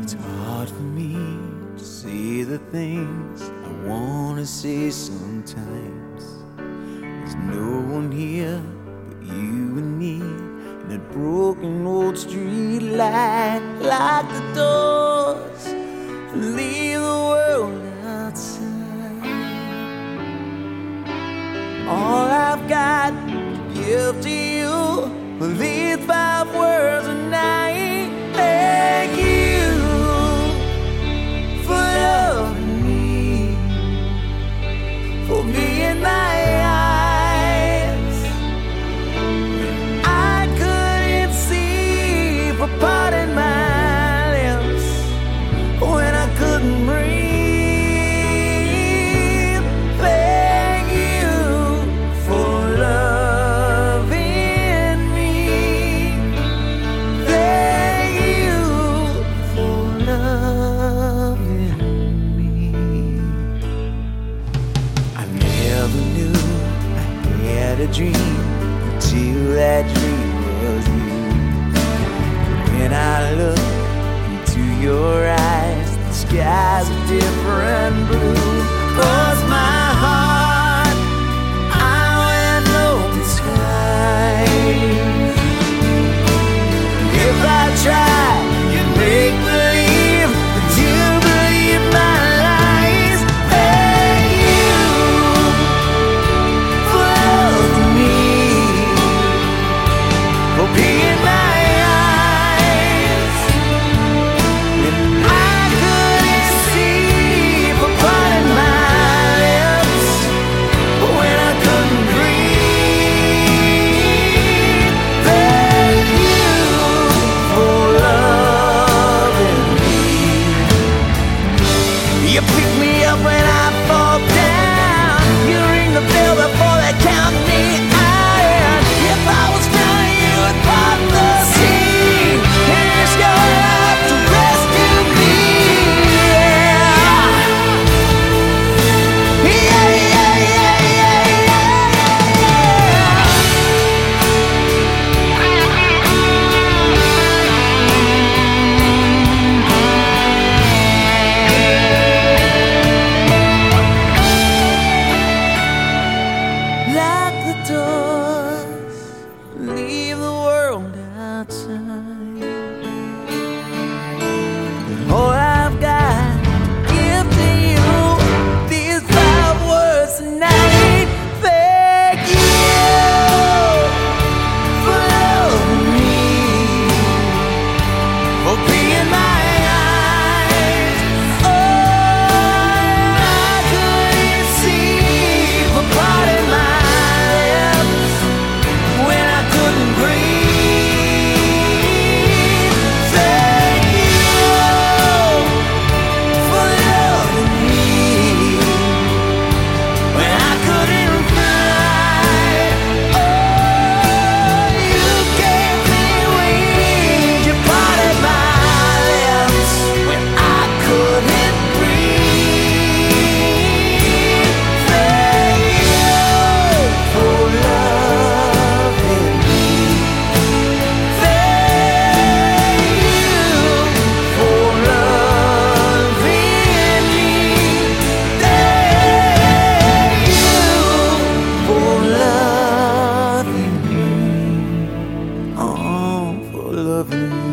It's hard for me to say the things I wanna say sometimes. There's no one here but you and me, and that broken old street light. Lock the doors and leave the world outside. All I've got to give to you are these 5 words a night. Thank you for loving me, for being my eyes. I couldn't see, for parting my lips when I couldn't breathe. Thank you for loving me. Thank you for loving me. I never knew I had a dream until that dream was you. When I look into your eyes, the sky's a different blue. 'Cause my heart, I went open skies. If I tried, you'd make believe that you believe my lies. Thank you for loving me, for being my eyes. And I couldn't see, for parting my lips when I couldn't breathe. Thank you for loving me. You pick me up when I fall down. You ring the bell before they count me out. And if I was drowning, you would part the sea and risk your life to rescue me. Yeah, yeah, yeah, yeah, Lock the doors, leave the world outside. All I've got to give to you, these 5 words tonight. Thank you for loving me, for being my eyes. Oh, I couldn't see, for parting my lips when I couldn't breathe. Thank you for loving me when I couldn't fly. Oh, you gave me wings, you parted my lips when I couldn't breathe. Thank you for loving me. Thank you for loving me. Thank you for loving me. Oh, for loving me.